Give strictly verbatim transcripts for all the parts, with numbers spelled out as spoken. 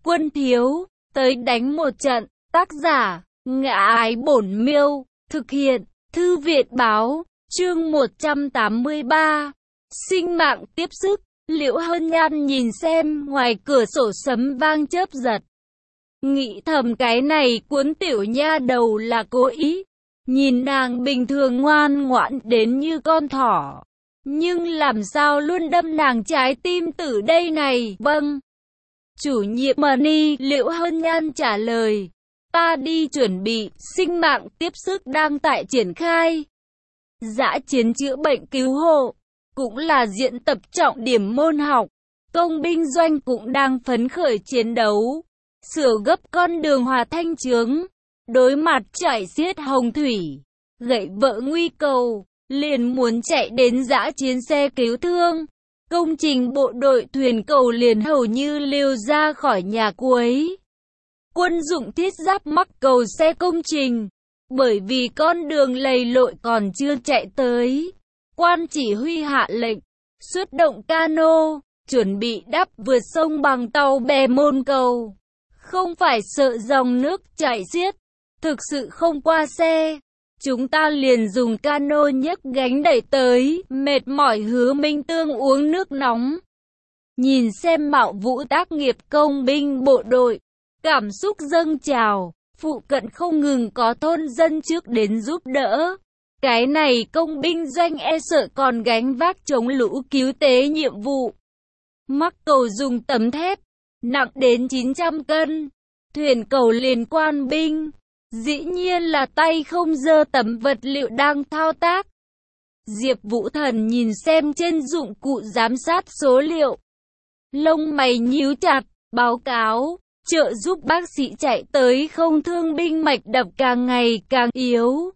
Quân thiếu, tới đánh một trận. Tác giả, Ngã Ái Bổn Miêu. Thực hiện, Thư viện báo. Chương một trăm tám mươi ba. Sinh mạng tiếp sức. Liễu Hân Nhan nhìn xem ngoài cửa sổ sấm vang chớp giật. Nghĩ thầm cái này cuốn tiểu nha đầu là cố ý. Nhìn nàng bình thường ngoan ngoãn đến như con thỏ. Nhưng làm sao luôn đâm nàng trái tim tử đây này? Vâng. Chủ nhiệm Mani, Liễu Hân Nhan trả lời. Ta đi chuẩn bị, sinh mạng tiếp sức đang tại triển khai. Dã chiến chữa bệnh cứu hộ, cũng là diễn tập trọng điểm môn học. Công binh doanh cũng đang phấn khởi chiến đấu. Sửa gấp con đường Hòa Thanh Chướng. Đối mặt chảy xiết hồng thủy, gậy vỡ nguy cầu, liền muốn chạy đến dã chiến xe cứu thương. Công trình bộ đội thuyền cầu liền hầu như liều ra khỏi nhà cuối. Quân dụng thiết giáp mắc cầu xe công trình. Bởi vì con đường lầy lội còn chưa chạy tới, quan chỉ huy hạ lệnh xuất động cano, chuẩn bị đắp vượt sông bằng tàu bè môn cầu. Không phải sợ dòng nước chảy xiết, thực sự không qua xe, chúng ta liền dùng cano nhấc gánh đẩy tới. Mệt mỏi Hứa Minh Tương uống nước nóng, nhìn xem mạo vũ tác nghiệp công binh bộ đội, cảm xúc dâng trào. Phụ cận không ngừng có thôn dân trước đến giúp đỡ. Cái này công binh doanh e sợ còn gánh vác chống lũ cứu tế nhiệm vụ. Mắc cầu dùng tấm thép, nặng đến chín trăm cân. Thuyền cầu liên quan binh, dĩ nhiên là tay không giơ tấm vật liệu đang thao tác. Diệp Vũ Thần nhìn xem trên dụng cụ giám sát số liệu. Lông mày nhíu chặt, báo cáo. Trợ giúp bác sĩ chạy tới không thương binh mạch đập càng ngày càng yếu.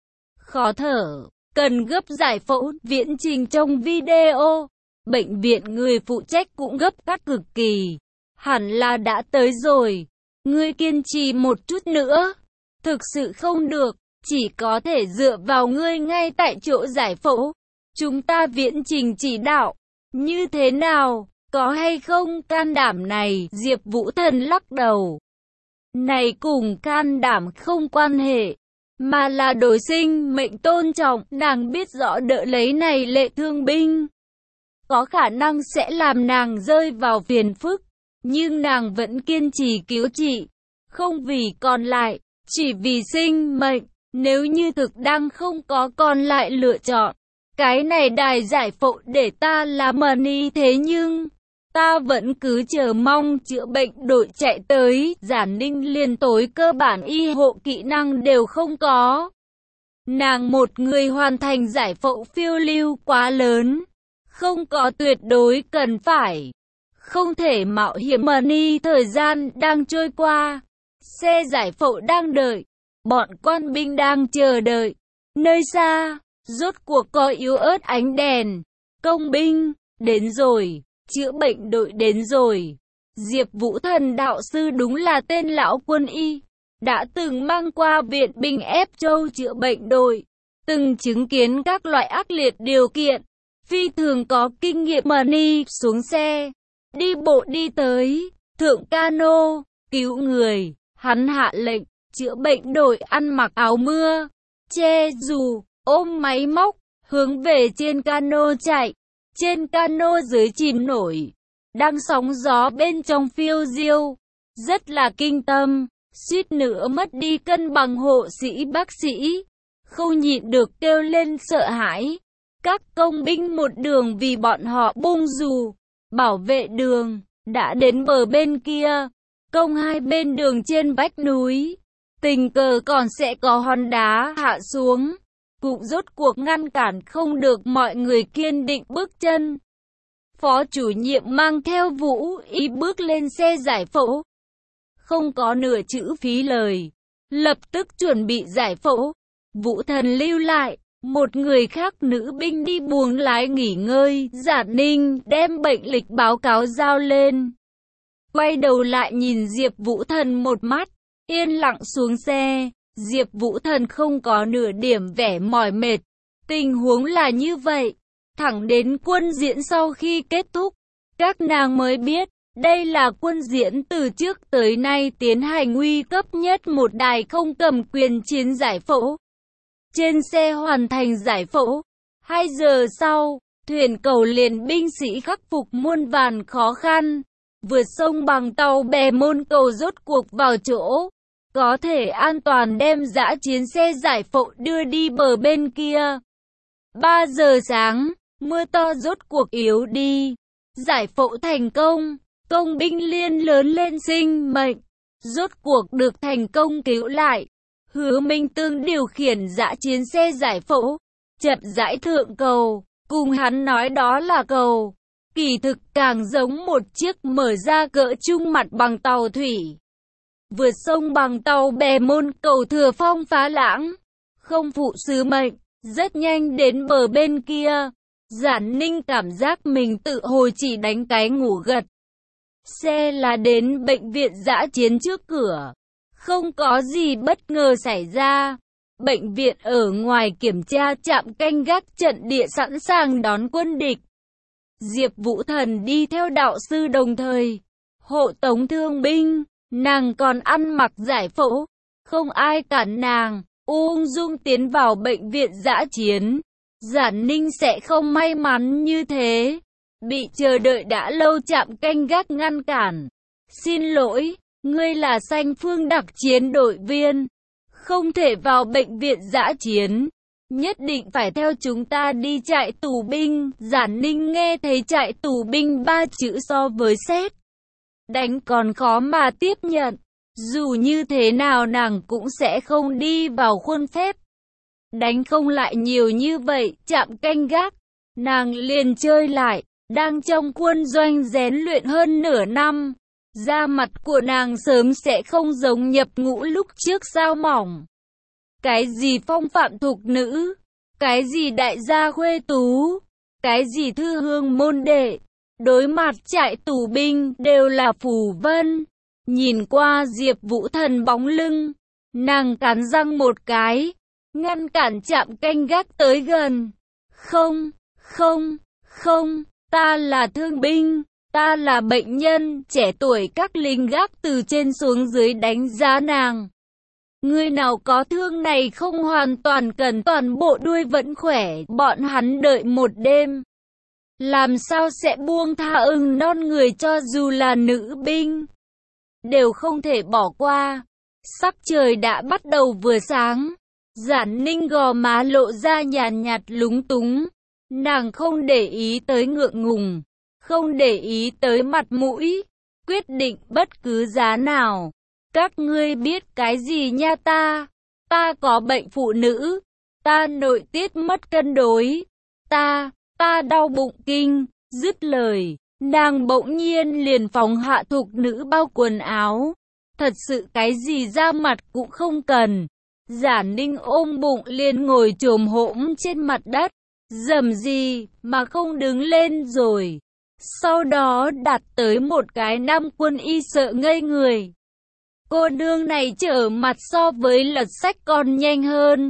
Khó thở, cần gấp giải phẫu, viễn trình trong video. Bệnh viện người phụ trách cũng gấp gáp cực kỳ. Hẳn là đã tới rồi. Ngươi kiên trì một chút nữa. Thực sự không được, chỉ có thể dựa vào ngươi ngay tại chỗ giải phẫu. Chúng ta viễn trình chỉ đạo. Như thế nào? Có hay không can đảm này? Diệp Vũ Thần lắc đầu. Này cùng can đảm không quan hệ, mà là đối sinh mệnh tôn trọng. Nàng biết rõ đỡ lấy này lệ thương binh, có khả năng sẽ làm nàng rơi vào phiền phức. Nhưng nàng vẫn kiên trì cứu trị. Không vì còn lại, chỉ vì sinh mệnh. Nếu như thực đang không có còn lại lựa chọn, cái này đài giải phẫu để ta làm Mani thế nhưng ta vẫn cứ chờ mong chữa bệnh đội chạy tới. Giản Ninh liền tối cơ bản y hộ kỹ năng đều không có. Nàng một người hoàn thành giải phẫu phiêu lưu quá lớn. Không có tuyệt đối cần phải. Không thể mạo hiểm. Mani thời gian đang trôi qua. Xe giải phẫu đang đợi. Bọn quan binh đang chờ đợi. Nơi xa, rốt cuộc có yếu ớt ánh đèn. Công binh, đến rồi. Chữa bệnh đội đến rồi. Diệp Vũ Thần đạo sư đúng là tên lão quân y. Đã từng mang qua viện binh ép châu chữa bệnh đội. Từng chứng kiến các loại ác liệt điều kiện. Phi thường có kinh nghiệm. Mani xuống xe. Đi bộ đi tới. Thượng cano. Cứu người. Hắn hạ lệnh. Chữa bệnh đội ăn mặc áo mưa. Che dù. Ôm máy móc. Hướng về trên cano chạy. Trên cano dưới chìm nổi, đang sóng gió bên trong phiêu diêu, rất là kinh tâm, suýt nữa mất đi cân bằng. Hộ sĩ bác sĩ không nhịn được kêu lên sợ hãi. Các công binh một đường vì bọn họ bung dù, bảo vệ đường, đã đến bờ bên kia. Công hai bên đường trên vách núi, tình cờ còn sẽ có hòn đá hạ xuống. Cũng rốt cuộc ngăn cản không được mọi người kiên định bước chân. Phó chủ nhiệm mang theo Vũ Y bước lên xe giải phẫu. Không có nửa chữ phí lời. Lập tức chuẩn bị giải phẫu. Vũ Thần lưu lại. Một người khác nữ binh đi buồng lái nghỉ ngơi. Giản Ninh đem bệnh lịch báo cáo giao lên. Quay đầu lại nhìn Diệp Vũ Thần một mắt. Yên lặng xuống xe. Diệp Vũ Thần không có nửa điểm vẻ mỏi mệt. Tình huống là như vậy. Thẳng đến quân diễn sau khi kết thúc, các nàng mới biết, Đây là quân diễn từ trước tới nay tiến hành nguy cấp nhất một đài không cầm quyền chiến giải phẫu. Trên xe hoàn thành giải phẫu. Hai giờ sau, thuyền cầu liền binh sĩ khắc phục muôn vàn khó khăn, vượt sông bằng tàu bè môn cầu rốt cuộc vào chỗ. Có thể an toàn đem dã chiến xe giải phẫu đưa đi bờ bên kia. Ba giờ sáng, mưa to rốt cuộc yếu đi. Giải phẫu thành công, công binh liên lớn lên sinh mệnh. Rốt cuộc được thành công cứu lại. Hứa Minh Tương điều khiển dã chiến xe giải phẫu, chậm rãi thượng cầu, cùng hắn nói đó là cầu. Kỳ thực càng giống một chiếc mở ra cỡ trung mặt bằng tàu thủy. Vượt sông bằng tàu bè môn cầu thừa phong phá lãng, không phụ sứ mệnh, rất nhanh đến bờ bên kia. Giản Ninh cảm giác mình tự hồi chỉ đánh cái ngủ gật. Xe là đến bệnh viện dã chiến trước cửa. Không có gì bất ngờ xảy ra. Bệnh viện ở ngoài kiểm tra trạm canh gác trận địa sẵn sàng đón quân địch. Diệp Vũ Thần đi theo đạo sư đồng thời hộ tống thương binh. Nàng còn ăn mặc giải phẫu, không ai cản nàng, ung dung tiến vào bệnh viện dã chiến. Giản Ninh sẽ không may mắn như thế, bị chờ đợi đã lâu trạm canh gác ngăn cản. Xin lỗi, ngươi là Sanh Phương đặc chiến đội viên, không thể vào bệnh viện dã chiến, nhất định phải theo chúng ta đi trại tù binh. Giản Ninh nghe thấy trại tù binh ba chữ so với xét đánh còn khó mà tiếp nhận. Dù như thế nào nàng cũng sẽ không đi vào khuôn phép. Đánh không lại nhiều như vậy, trạm canh gác. Nàng liền chơi lại, đang trong quân doanh rèn luyện hơn nửa năm. Da mặt của nàng sớm sẽ không giống nhập ngũ lúc trước sao mỏng. Cái gì phong phạm thục nữ, cái gì đại gia khuê tú, cái gì thư hương môn đệ. Đối mặt trại tù binh đều là phù vân. Nhìn qua Diệp Vũ Thần bóng lưng, nàng cắn răng một cái, ngăn cản trạm canh gác tới gần. Không, không, không, ta là thương binh, ta là bệnh nhân. Trẻ tuổi các lính gác từ trên xuống dưới đánh giá nàng. Người nào có thương này không hoàn toàn cần toàn bộ đuôi vẫn khỏe. Bọn hắn đợi một đêm, làm sao sẽ buông tha ưng non người cho dù là nữ binh, đều không thể bỏ qua. Sắc trời đã bắt đầu vừa sáng. Giản Ninh gò má lộ ra nhàn nhạt lúng túng. Nàng không để ý tới ngượng ngùng, không để ý tới mặt mũi, quyết định bất cứ giá nào. Các ngươi biết cái gì nha ta? Ta có bệnh phụ nữ, ta nội tiết mất cân đối, ta, ta đau bụng kinh. Dứt lời, nàng bỗng nhiên liền phóng hạ thục nữ bao quần áo. Thật sự cái gì ra mặt cũng không cần. Giản Ninh ôm bụng liền ngồi chồm hổm trên mặt đất. Dầm gì mà không đứng lên rồi. Sau đó đặt tới một cái nam quân y sợ ngây người. Cô nương này trở mặt so với lật sách còn nhanh hơn.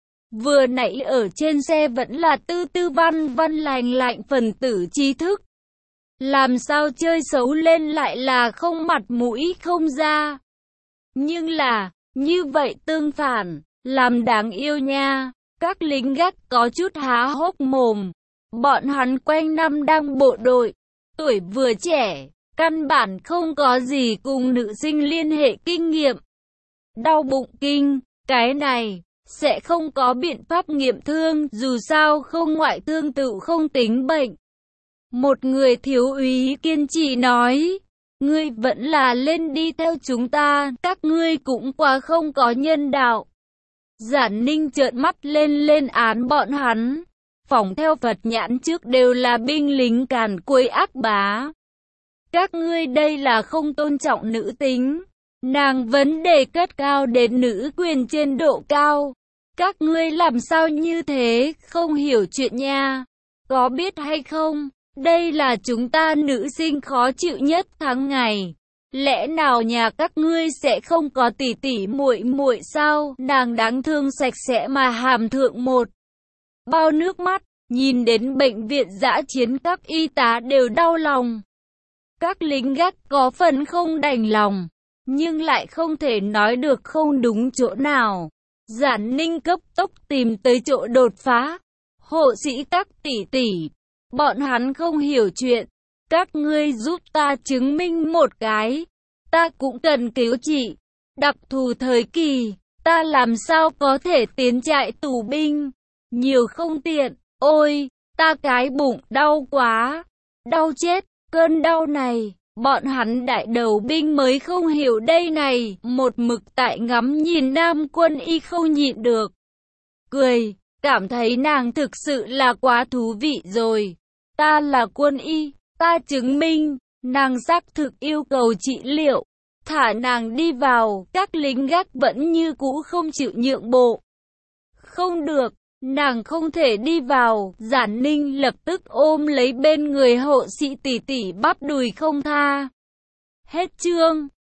Vừa nãy ở trên xe vẫn là tư tư văn văn lành lạnh phần tử trí thức. Làm sao chơi xấu lên lại là không mặt mũi không da. Nhưng là, như vậy tương phản, làm đáng yêu nha. Các lính gác có chút há hốc mồm. Bọn hắn quanh năm đang bộ đội, tuổi vừa trẻ, căn bản không có gì cùng nữ sinh liên hệ kinh nghiệm. Đau bụng kinh, cái này sẽ không có biện pháp nghiệm thương, dù sao không ngoại thương tự không tính bệnh. Một người thiếu úy kiên trì nói, ngươi vẫn là lên đi theo chúng ta, các ngươi cũng quá không có nhân đạo. Giản Ninh trợn mắt lên lên án bọn hắn. Phỏng theo Phật nhãn trước đều là binh lính càn quấy ác bá. Các ngươi đây là không tôn trọng nữ tính. Nàng vấn đề cất cao đến nữ quyền trên độ cao. Các ngươi làm sao như thế, không hiểu chuyện nha. Có biết hay không, đây là chúng ta nữ sinh khó chịu nhất tháng ngày. Lẽ nào nhà các ngươi sẽ không có tỷ tỷ muội muội sao? Nàng đáng thương sạch sẽ mà hàm thượng một bao nước mắt, nhìn đến bệnh viện dã chiến các y tá đều đau lòng. Các lính gác có phần không đành lòng, nhưng lại không thể nói được không đúng chỗ nào. Giản Ninh cấp tốc tìm tới chỗ đột phá. Hộ sĩ các tỷ tỷ, bọn hắn không hiểu chuyện. Các ngươi giúp ta chứng minh một cái. Ta cũng cần cứu chị. Đặc thù thời kỳ, ta làm sao có thể tiến trại tù binh. Nhiều không tiện, ôi, ta cái bụng đau quá. Đau chết, cơn đau này, bọn hắn đại đầu binh mới không hiểu đây này. Một mực tại ngắm nhìn Nam Quân Y không nhịn được. Cười, cảm thấy nàng thực sự là quá thú vị rồi. Ta là Quân Y, ta chứng minh, nàng xác thực yêu cầu trị liệu. Thả nàng đi vào, các lính gác vẫn như cũ không chịu nhượng bộ. Không được, nàng không thể đi vào. Giản Ninh lập tức ôm lấy bên người hộ sĩ tỷ tỷ bắp đùi không tha. Hết chương.